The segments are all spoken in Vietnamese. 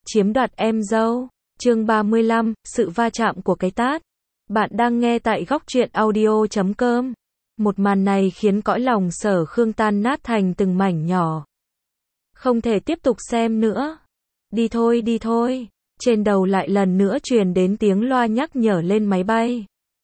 chiếm đoạt em dâu. Chương 35, sự va chạm của cái tát. Bạn đang nghe tại góc truyện audio.com. Một màn này khiến cõi lòng Sở Khương tan nát thành từng mảnh nhỏ. Không thể tiếp tục xem nữa. Đi thôi, đi thôi. Trên đầu lại lần nữa truyền đến tiếng loa nhắc nhở lên máy bay.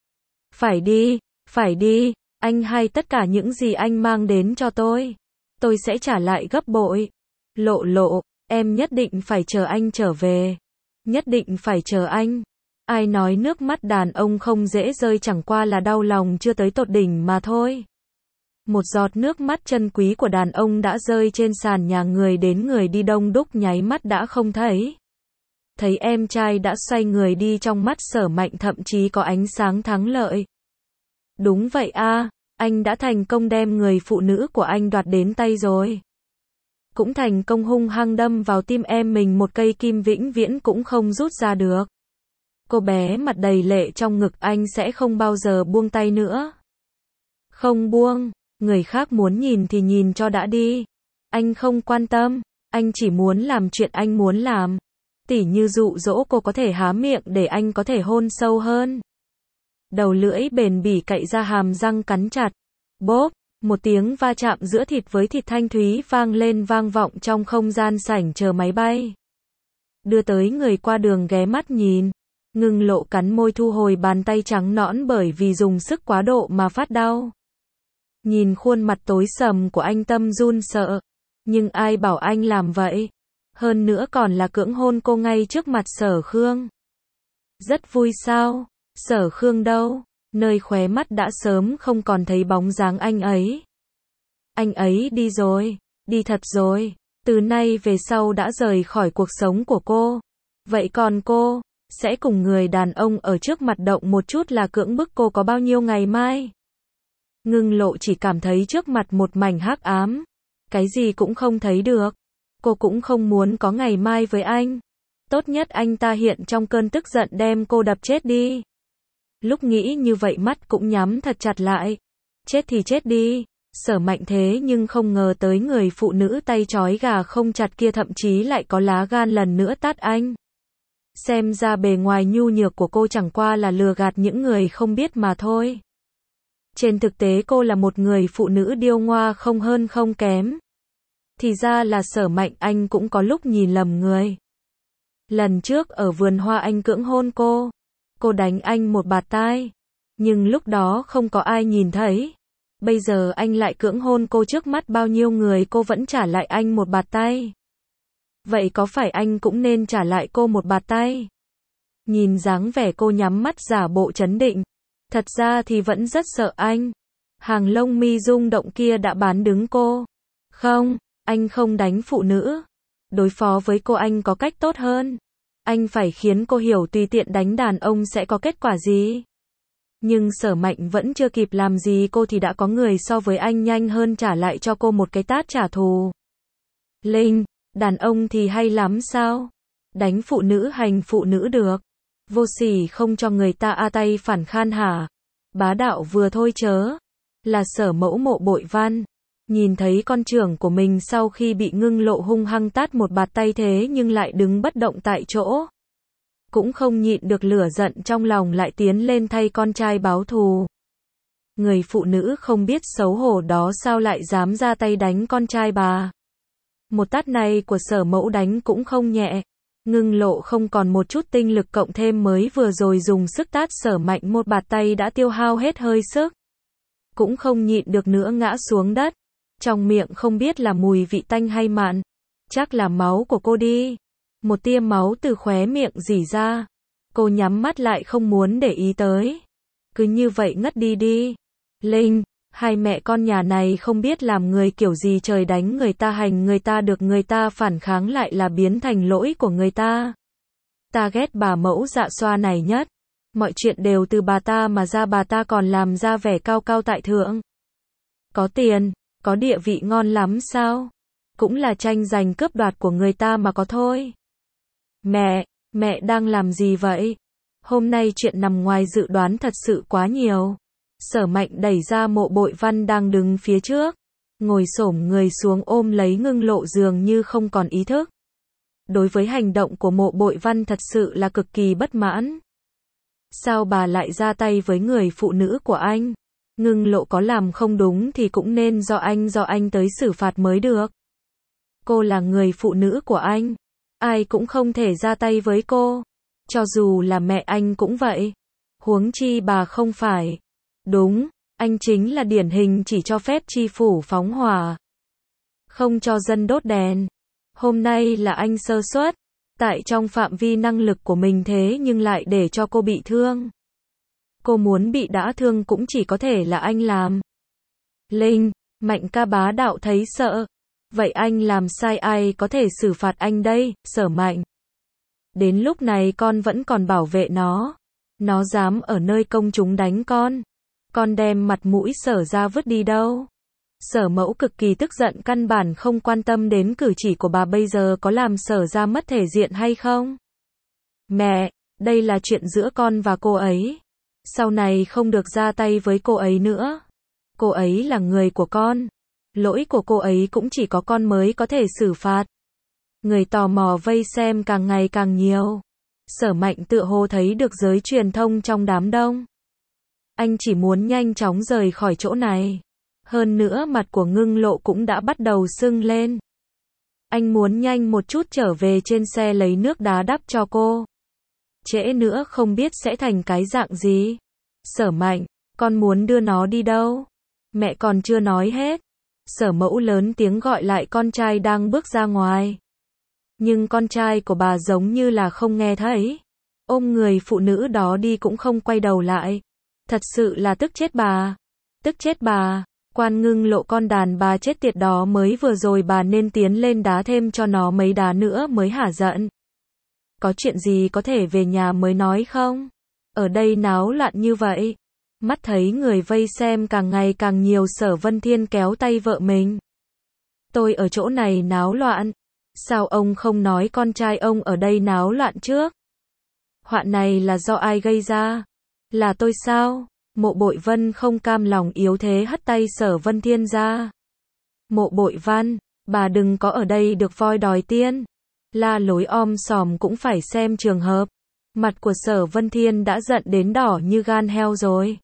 Phải đi, anh hay tất cả những gì anh mang đến cho tôi sẽ trả lại gấp bội. Lộ, em nhất định phải chờ anh trở về. Nhất định phải chờ anh. Ai nói nước mắt đàn ông không dễ rơi, chẳng qua là đau lòng chưa tới tột đỉnh mà thôi. Một giọt nước mắt chân quý của đàn ông đã rơi trên sàn nhà, người đến người đi đông đúc, nháy mắt đã không thấy. Thấy em trai đã xoay người đi, trong mắt Sở Mạnh thậm chí có ánh sáng thắng lợi. Đúng vậy a, anh đã thành công đem người phụ nữ của anh đoạt đến tay rồi. Cũng thành công hung hăng đâm vào tim em mình một cây kim vĩnh viễn cũng không rút ra được. Cô bé mặt đầy lệ trong ngực anh sẽ không bao giờ buông tay nữa. Không buông, người khác muốn nhìn thì nhìn cho đã đi. Anh không quan tâm, anh chỉ muốn làm chuyện anh muốn làm. Tỉ như dụ dỗ cô có thể há miệng để anh có thể hôn sâu hơn. Đầu lưỡi bền bỉ cậy ra, hàm răng cắn chặt. Bốp, một tiếng va chạm giữa thịt với thịt thanh thúy vang lên, vang vọng trong không gian sảnh chờ máy bay. Đưa tới người qua đường ghé mắt nhìn. Ngưng Lộ cắn môi thu hồi bàn tay trắng nõn bởi vì dùng sức quá độ mà phát đau. Nhìn khuôn mặt tối sầm của anh, tâm run sợ. Nhưng ai bảo anh làm vậy? Hơn nữa còn là cưỡng hôn cô ngay trước mặt Sở Khương. Rất vui sao? Sở Khương đâu? Nơi khóe mắt đã sớm không còn thấy bóng dáng anh ấy. Anh ấy đi rồi, đi thật rồi, từ nay về sau đã rời khỏi cuộc sống của cô. Vậy còn cô, sẽ cùng người đàn ông ở trước mặt động một chút là cưỡng bức cô có bao nhiêu ngày mai? Ngưng Lộ chỉ cảm thấy trước mặt một mảnh hắc ám, cái gì cũng không thấy được. Cô cũng không muốn có ngày mai với anh. Tốt nhất anh ta hiện trong cơn tức giận đem cô đập chết đi. Lúc nghĩ như vậy mắt cũng nhắm thật chặt lại. Chết thì chết đi. Sở Mạnh thế nhưng không ngờ tới người phụ nữ tay trói gà không chặt kia thậm chí lại có lá gan lần nữa tát anh. Xem ra bề ngoài nhu nhược của cô chẳng qua là lừa gạt những người không biết mà thôi. Trên thực tế cô là một người phụ nữ điêu ngoa không hơn không kém. Thì ra là Sở Mạnh, anh cũng có lúc nhìn lầm người. Lần trước ở vườn hoa anh cưỡng hôn cô đánh anh một bạt tai. Nhưng lúc đó không có ai nhìn thấy. Bây giờ anh lại cưỡng hôn cô trước mắt bao nhiêu người, cô vẫn trả lại anh một bạt tay. Vậy có phải anh cũng nên trả lại cô một bạt tay? Nhìn dáng vẻ cô nhắm mắt giả bộ trấn định. Thật ra thì vẫn rất sợ anh. Hàng lông mi rung động kia đã bán đứng cô. Không, anh không đánh phụ nữ. Đối phó với cô anh có cách tốt hơn. Anh phải khiến cô hiểu tùy tiện đánh đàn ông sẽ có kết quả gì. Nhưng Sở Mạnh vẫn chưa kịp làm gì cô thì đã có người so với anh nhanh hơn trả lại cho cô một cái tát trả thù. Linh, đàn ông thì hay lắm sao? Đánh phụ nữ hành phụ nữ được. Vô sỉ không cho người ta a tay phản khan hả? Bá đạo vừa thôi chớ. Là Sở Mẫu Mộ Bội Văn. Nhìn thấy con trưởng của mình sau khi bị Ngưng Lộ hung hăng tát một bạt tay thế nhưng lại đứng bất động tại chỗ. Cũng không nhịn được lửa giận trong lòng, lại tiến lên thay con trai báo thù. Người phụ nữ không biết xấu hổ đó sao lại dám ra tay đánh con trai bà. Một tát này của Sở Mẫu đánh cũng không nhẹ. Ngưng Lộ không còn một chút tinh lực, cộng thêm mới vừa rồi dùng sức tát Sở Mạnh một bạt tay đã tiêu hao hết hơi sức. Cũng không nhịn được nữa ngã xuống đất. Trong miệng không biết là mùi vị tanh hay mặn. Chắc là máu của cô đi. Một tia máu từ khóe miệng rỉ ra. Cô nhắm mắt lại không muốn để ý tới. Cứ như vậy ngất đi đi. Linh, hai mẹ con nhà này không biết làm người kiểu gì, trời đánh người ta hành người ta được người ta phản kháng lại là biến thành lỗi của người ta. Ta ghét bà mẫu dạ xoa này nhất. Mọi chuyện đều từ bà ta mà ra, bà ta còn làm ra vẻ cao cao tại thượng. Có tiền, có địa vị ngon lắm sao? Cũng là tranh giành cướp đoạt của người ta mà có thôi. Mẹ đang làm gì vậy? Hôm nay chuyện nằm ngoài dự đoán thật sự quá nhiều. Sở Mạnh đẩy ra Mộ Bội Văn đang đứng phía trước. Ngồi xổm người xuống ôm lấy Ngưng Lộ dường như không còn ý thức. đối với hành động của Mộ Bội Văn thật sự là cực kỳ bất mãn. Sao bà lại ra tay với người phụ nữ của anh? Ngưng Lộ có làm không đúng thì cũng nên do anh tới xử phạt mới được. Cô là người phụ nữ của anh, ai cũng không thể ra tay với cô. Cho dù là mẹ anh cũng vậy. Huống chi bà không phải. Đúng, anh chính là điển hình chỉ cho phép chi phủ phóng hỏa, không cho dân đốt đèn. Hôm nay là anh sơ suất, tại trong phạm vi năng lực của mình thế nhưng lại để cho cô bị thương. Cô muốn bị đã thương cũng chỉ có thể là anh làm. Linh, Mạnh ca bá đạo thấy sợ. Vậy anh làm sai ai có thể xử phạt anh đây, Sở Mạnh? Đến lúc này con vẫn còn bảo vệ nó. Nó dám ở nơi công chúng đánh con đem mặt mũi Sở ra vứt đi đâu? Sở Mẫu cực kỳ tức giận, căn bản không quan tâm đến cử chỉ của bà bây giờ có làm Sở ra mất thể diện hay không. Mẹ, đây là chuyện giữa con và cô ấy. Sau này không được ra tay với cô ấy nữa. Cô ấy là người của con. Lỗi của cô ấy cũng chỉ có con mới có thể xử phạt. Người tò mò vây xem càng ngày càng nhiều. Sở Mạnh tựa hồ thấy được giới truyền thông trong đám đông. Anh chỉ muốn nhanh chóng rời khỏi chỗ này. Hơn nữa mặt của Ngưng Lộ cũng đã bắt đầu sưng lên. Anh muốn nhanh một chút trở về trên xe lấy nước đá đắp cho cô. Trễ nữa không biết sẽ thành cái dạng gì. Sở Mạnh, con muốn đưa nó đi đâu? Mẹ còn chưa nói hết. Sở Mẫu lớn tiếng gọi lại con trai đang bước ra ngoài. Nhưng con trai của bà giống như là không nghe thấy. Ôm người phụ nữ đó đi cũng không quay đầu lại. Thật sự là tức chết bà. Tức chết bà. Quan Ngưng Lộ, con đàn bà chết tiệt đó, mới vừa rồi bà nên tiến lên đá thêm cho nó mấy đá nữa mới hả giận. Có chuyện gì có thể về nhà mới nói không? Ở đây náo loạn như vậy. Mắt thấy người vây xem càng ngày càng nhiều, Sở Vân Thiên kéo tay vợ mình. Tôi ở chỗ này náo loạn. Sao ông không nói con trai ông ở đây náo loạn trước? Họa này là do ai gây ra? Là tôi sao? Mộ Bội Vân không cam lòng yếu thế hất tay Sở Vân Thiên ra. Mộ Bội Văn, bà đừng có ở đây được voi đòi tiên. La lối om sòm cũng phải xem trường hợp. Mặt của Sở Vân Thiên đã giận đến đỏ như gan heo rồi.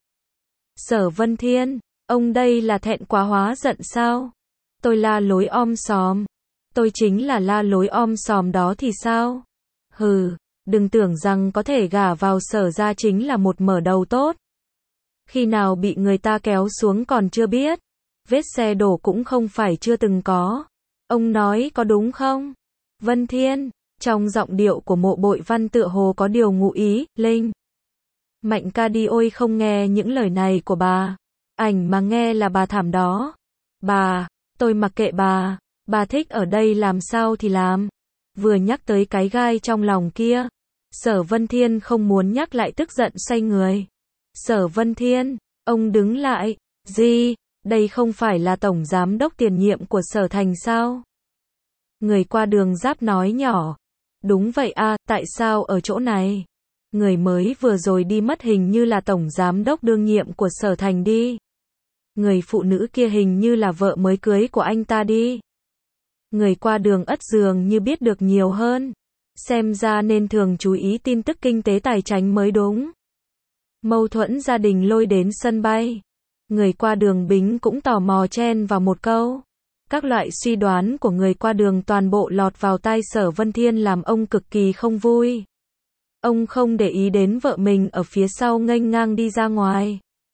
Sở Vân Thiên, ông đây là thẹn quá hóa giận sao? Tôi la lối om sòm. Tôi chính là la lối om sòm đó thì sao? Hừ, đừng tưởng rằng có thể gả vào Sở ra chính là một mở đầu tốt. Khi nào bị người ta kéo xuống còn chưa biết. Vết xe đổ cũng không phải chưa từng có. Ông nói có đúng không? Vân Thiên, trong giọng điệu của Mộ Bội Văn tựa hồ có điều ngụ ý. Linh, Mạnh ca đi, ôi không nghe những lời này của bà. Ảnh mà nghe là bà thảm đó. Bà, tôi mặc kệ bà thích ở đây làm sao thì làm. Vừa nhắc tới cái gai trong lòng kia, Sở Vân Thiên không muốn nhắc lại, tức giận xoay người. Sở Vân Thiên, ông đứng lại. Gì, đây không phải là tổng giám đốc tiền nhiệm của Sở Thành sao? Người qua đường giáp nói nhỏ. Đúng vậy à, tại sao ở chỗ này? Người mới vừa rồi đi mất hình như là tổng giám đốc đương nhiệm của Sở Thành đi. Người phụ nữ kia hình như là vợ mới cưới của anh ta đi. Người qua đường ất dường như biết được nhiều hơn. Xem ra nên thường chú ý tin tức kinh tế tài chính mới đúng. Mâu thuẫn gia đình lôi đến sân bay. Người qua đường Bính cũng tò mò chen vào một câu. Các loại suy đoán của người qua đường toàn bộ lọt vào tai Sở Vân Thiên làm ông cực kỳ không vui. Ông không để ý đến vợ mình ở phía sau nghênh ngang đi ra ngoài.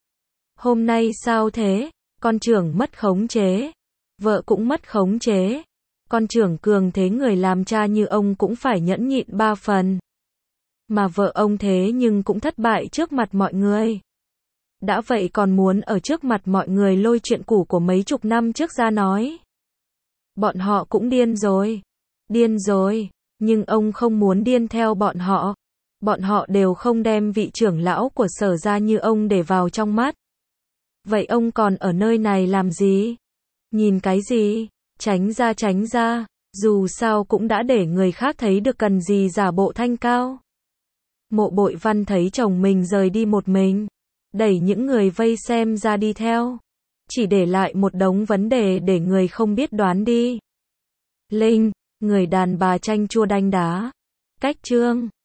Hôm nay sao thế? Con trưởng mất khống chế. Vợ cũng mất khống chế. Con trưởng cường thế, người làm cha như ông cũng phải nhẫn nhịn 3 phần. Mà vợ ông thế nhưng cũng thất bại trước mặt mọi người. Đã vậy còn muốn ở trước mặt mọi người lôi chuyện cũ của mấy chục năm trước ra nói. Bọn họ cũng điên rồi. Điên rồi. Nhưng ông không muốn điên theo bọn họ. Bọn họ đều không đem vị trưởng lão của Sở ra như ông để vào trong mắt. Vậy ông còn ở nơi này làm gì? Nhìn cái gì? Tránh ra. Dù sao cũng đã để người khác thấy được, cần gì giả bộ thanh cao. Mộ Bội Văn thấy chồng mình rời đi một mình, đẩy những người vây xem ra đi theo. Chỉ để lại một đống vấn đề để người không biết đoán đi. Linh, Người đàn bà chanh chua đanh đá. Cách chương